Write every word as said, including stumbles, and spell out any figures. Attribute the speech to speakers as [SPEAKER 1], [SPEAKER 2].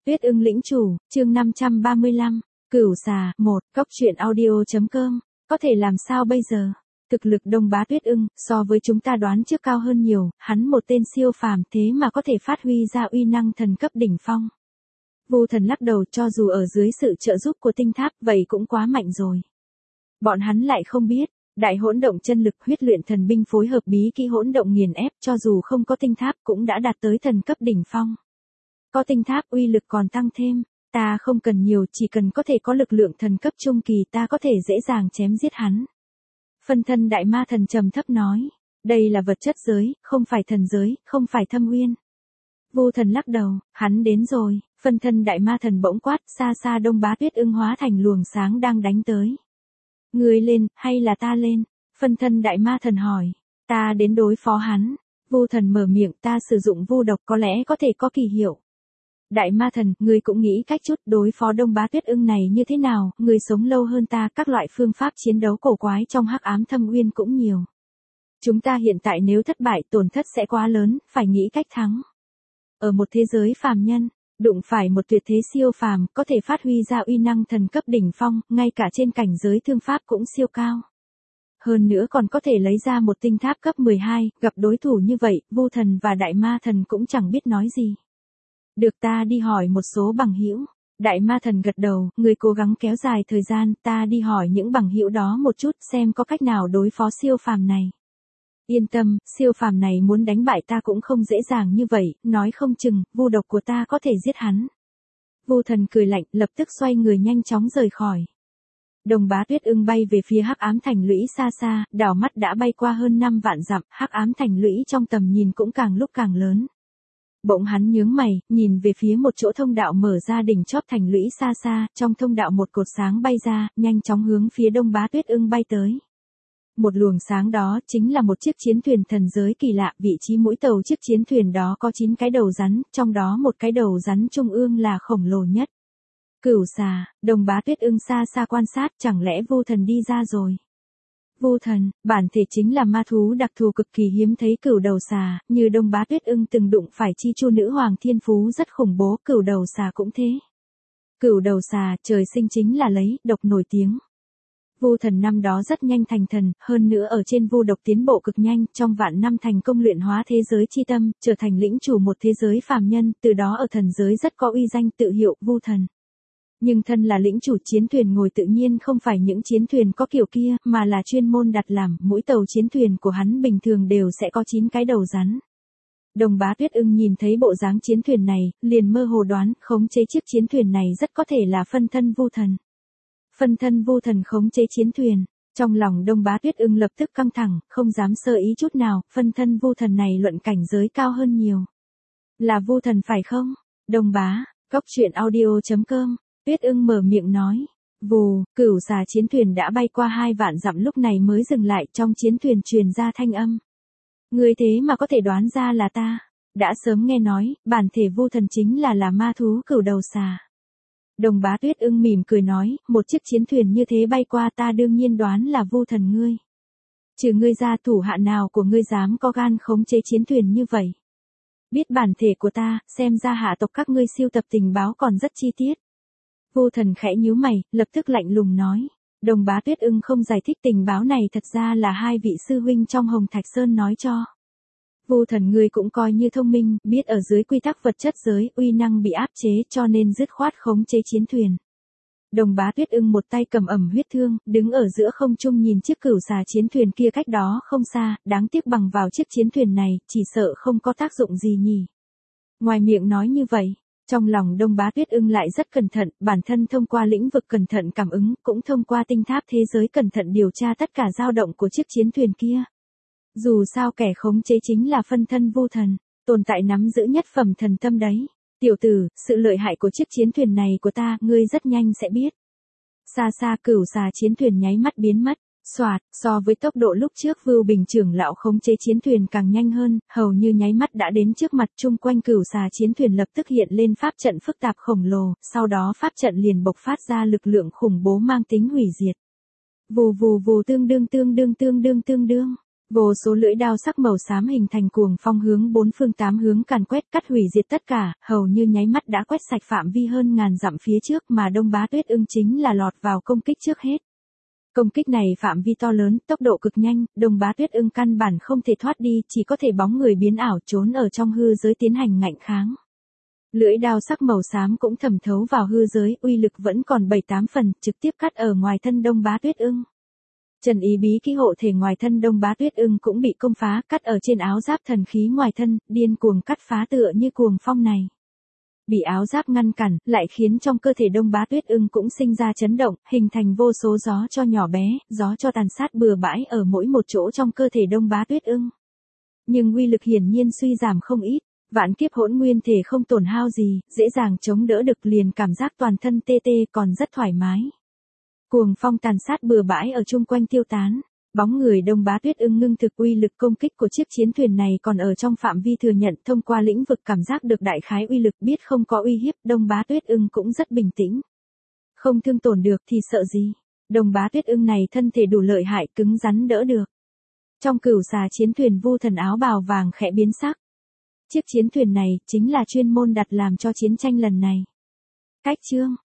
[SPEAKER 1] Tuyết ưng lĩnh chủ, chương năm trăm ba mươi lăm, Cửu xà, một, cốc truyện audio.com, có thể làm sao bây giờ? Thực lực Đông Bá Tuyết ưng, so với chúng ta đoán trước cao hơn nhiều, hắn một tên siêu phàm thế mà có thể phát huy ra uy năng thần cấp đỉnh phong. Vu Thần lắc đầu, cho dù ở dưới sự trợ giúp của tinh tháp, vậy cũng quá mạnh rồi. Bọn hắn lại không biết, đại hỗn động chân lực huyết luyện thần binh phối hợp bí kỹ hỗn động nghiền ép, cho dù không có tinh tháp cũng đã đạt tới thần cấp đỉnh phong. Có tinh tháp uy lực còn tăng thêm, ta không cần nhiều, chỉ cần có thể có lực lượng thần cấp trung kỳ ta có thể dễ dàng chém giết hắn. Phân thân đại ma thần trầm thấp nói, đây là vật chất giới, không phải thần giới, không phải thâm uyên. Vu Thần lắc đầu, hắn đến rồi, phân thân đại ma thần bỗng quát, xa xa Đông Bá Tuyết ưng hóa thành luồng sáng đang đánh tới. Ngươi lên, hay là ta lên? Phân thân đại ma thần hỏi, ta đến đối phó hắn. Vu Thần mở miệng, ta sử dụng vu độc có lẽ có thể có kỳ hiệu. Đại ma thần, ngươi cũng nghĩ cách chút đối phó Đông Bá Tuyết ưng này như thế nào, ngươi sống lâu hơn ta, các loại phương pháp chiến đấu cổ quái trong hắc ám thâm uyên cũng nhiều. Chúng ta hiện tại nếu thất bại tổn thất sẽ quá lớn, phải nghĩ cách thắng. Ở một thế giới phàm nhân, đụng phải một tuyệt thế siêu phàm, có thể phát huy ra uy năng thần cấp đỉnh phong, ngay cả trên cảnh giới thương pháp cũng siêu cao. Hơn nữa còn có thể lấy ra một tinh tháp cấp mười hai, gặp đối thủ như vậy, Vu Thần và đại ma thần cũng chẳng biết nói gì. Được, ta đi hỏi một số bằng hữu. Đại ma thần gật đầu, người cố gắng kéo dài thời gian, ta đi hỏi những bằng hữu đó một chút xem có cách nào đối phó siêu phàm này. Yên tâm, siêu phàm này muốn đánh bại ta cũng không dễ dàng như vậy, nói không chừng, vu độc của ta có thể giết hắn. Vu Thần cười lạnh, lập tức xoay người nhanh chóng rời khỏi. Đông Bá Tuyết ưng bay về phía hắc ám thành lũy xa xa, đảo mắt đã bay qua hơn năm vạn dặm, hắc ám thành lũy trong tầm nhìn cũng càng lúc càng lớn. Bỗng hắn nhướng mày, nhìn về phía một chỗ thông đạo mở ra đỉnh chóp thành lũy xa xa, trong thông đạo một cột sáng bay ra, nhanh chóng hướng phía Đông Bá Tuyết ưng bay tới. Một luồng sáng đó chính là một chiếc chiến thuyền thần giới kỳ lạ, vị trí mũi tàu chiếc chiến thuyền đó có chín cái đầu rắn, trong đó một cái đầu rắn trung ương là khổng lồ nhất. Cửu xà, Đông Bá Tuyết ưng xa xa quan sát, chẳng lẽ Vu Thần đi ra rồi? Vu Thần, bản thể chính là ma thú đặc thù cực kỳ hiếm thấy cửu đầu xà, như Đông Bá Tuyết ưng từng đụng phải chi chu nữ hoàng thiên phú rất khủng bố, cửu đầu xà cũng thế. Cửu đầu xà, trời sinh chính là lấy độc nổi tiếng. Vu Thần năm đó rất nhanh thành thần, hơn nữa ở trên vu độc tiến bộ cực nhanh, trong vạn năm thành công luyện hóa thế giới chi tâm, trở thành lĩnh chủ một thế giới phàm nhân, từ đó ở thần giới rất có uy danh, tự hiệu Vu Thần. Nhưng thân là lĩnh chủ chiến thuyền ngồi tự nhiên không phải những chiến thuyền có kiểu kia, mà là chuyên môn đặt làm, mỗi tàu chiến thuyền của hắn bình thường đều sẽ có chín cái đầu rắn. Đông Bá Tuyết ưng nhìn thấy bộ dáng chiến thuyền này, liền mơ hồ đoán, khống chế chiếc chiến thuyền này rất có thể là phân thân Vu Thần. Phân thân Vu Thần khống chế chiến thuyền, trong lòng Đông Bá Tuyết ưng lập tức căng thẳng, không dám sơ ý chút nào, phân thân Vu Thần này luận cảnh giới cao hơn nhiều. Là Vu Thần phải không? Đông Bá, cốc truyện audio.com, Tuyết ưng mở miệng nói. Vù, cửu xà chiến thuyền đã bay qua hai vạn dặm lúc này mới dừng lại, trong chiến thuyền truyền ra thanh âm. Người thế mà có thể đoán ra là ta, đã sớm nghe nói, bản thể Vu Thần chính là là ma thú cửu đầu xà. Đông Bá Tuyết ưng mỉm cười nói, một chiếc chiến thuyền như thế bay qua ta đương nhiên đoán là Vu Thần ngươi. Trừ ngươi ra thủ hạ nào của ngươi dám có gan khống chế chiến thuyền như vậy. Biết bản thể của ta, xem ra hạ tộc các ngươi siêu tập tình báo còn rất chi tiết. Vu Thần khẽ nhíu mày, lập tức lạnh lùng nói. Đông Bá Tuyết ưng không giải thích tình báo này thật ra là hai vị sư huynh trong Hồng Thạch Sơn nói cho. Vu Thần ngươi cũng coi như thông minh, biết ở dưới quy tắc vật chất giới, uy năng bị áp chế cho nên dứt khoát khống chế chiến thuyền. Đông Bá Tuyết ưng một tay cầm ẩm huyết thương, đứng ở giữa không trung nhìn chiếc cửu xà chiến thuyền kia cách đó không xa, đáng tiếc bằng vào chiếc chiến thuyền này, chỉ sợ không có tác dụng gì nhỉ. Ngoài miệng nói như vậy, trong lòng Đông Bá Tuyết ưng lại rất cẩn thận, bản thân thông qua lĩnh vực cẩn thận cảm ứng, cũng thông qua tinh tháp thế giới cẩn thận điều tra tất cả dao động của chiếc chiến thuyền kia. Dù sao kẻ khống chế chính là phân thân Vu Thần, tồn tại nắm giữ nhất phẩm thần tâm đấy. Tiểu tử, sự lợi hại của chiếc chiến thuyền này của ta, ngươi rất nhanh sẽ biết. Xa xa cửu xà chiến thuyền nháy mắt biến mất, xoạt, so với tốc độ lúc trước Vưu Bình trưởng lão khống chế chiến thuyền càng nhanh hơn, hầu như nháy mắt đã đến trước mặt, chung quanh cửu xà chiến thuyền lập tức hiện lên pháp trận phức tạp khổng lồ, sau đó pháp trận liền bộc phát ra lực lượng khủng bố mang tính hủy diệt. Vù vù vù tương đương tương đương tương đương tương đương. Vô số lưỡi đao sắc màu xám hình thành cuồng phong hướng bốn phương tám hướng càn quét cắt hủy diệt tất cả, hầu như nháy mắt đã quét sạch phạm vi hơn ngàn dặm phía trước mà Đông Bá Tuyết Ưng chính là lọt vào công kích trước hết. Công kích này phạm vi to lớn, tốc độ cực nhanh, Đông Bá Tuyết Ưng căn bản không thể thoát đi, chỉ có thể bóng người biến ảo trốn ở trong hư giới tiến hành ngạnh kháng. Lưỡi đao sắc màu xám cũng thẩm thấu vào hư giới, uy lực vẫn còn bảy tám phần, trực tiếp cắt ở ngoài thân Đông Bá Tuyết Ưng. Trần ý bí kỹ hộ thể ngoài thân Đông Bá Tuyết Ưng cũng bị công phá, cắt ở trên áo giáp thần khí ngoài thân, điên cuồng cắt phá tựa như cuồng phong này. Bị áo giáp ngăn cản, lại khiến trong cơ thể Đông Bá Tuyết Ưng cũng sinh ra chấn động, hình thành vô số gió cho nhỏ bé, gió cho tàn sát bừa bãi ở mỗi một chỗ trong cơ thể Đông Bá Tuyết Ưng. Nhưng uy lực hiển nhiên suy giảm không ít, vạn kiếp hỗn nguyên thể không tổn hao gì, dễ dàng chống đỡ được, liền cảm giác toàn thân tê tê còn rất thoải mái. Cuồng phong tàn sát bừa bãi ở chung quanh tiêu tán, bóng người Đông Bá Tuyết Ưng ngưng thực, uy lực công kích của chiếc chiến thuyền này còn ở trong phạm vi thừa nhận, thông qua lĩnh vực cảm giác được đại khái uy lực, biết không có uy hiếp, Đông Bá Tuyết Ưng cũng rất bình tĩnh. Không thương tổn được thì sợ gì, Đông Bá Tuyết Ưng này thân thể đủ lợi hại, cứng rắn đỡ được. Trong cửu xà chiến thuyền, Vu Thần áo bào vàng khẽ biến sắc. Chiếc chiến thuyền này chính là chuyên môn đặt làm cho chiến tranh lần này. Cách chương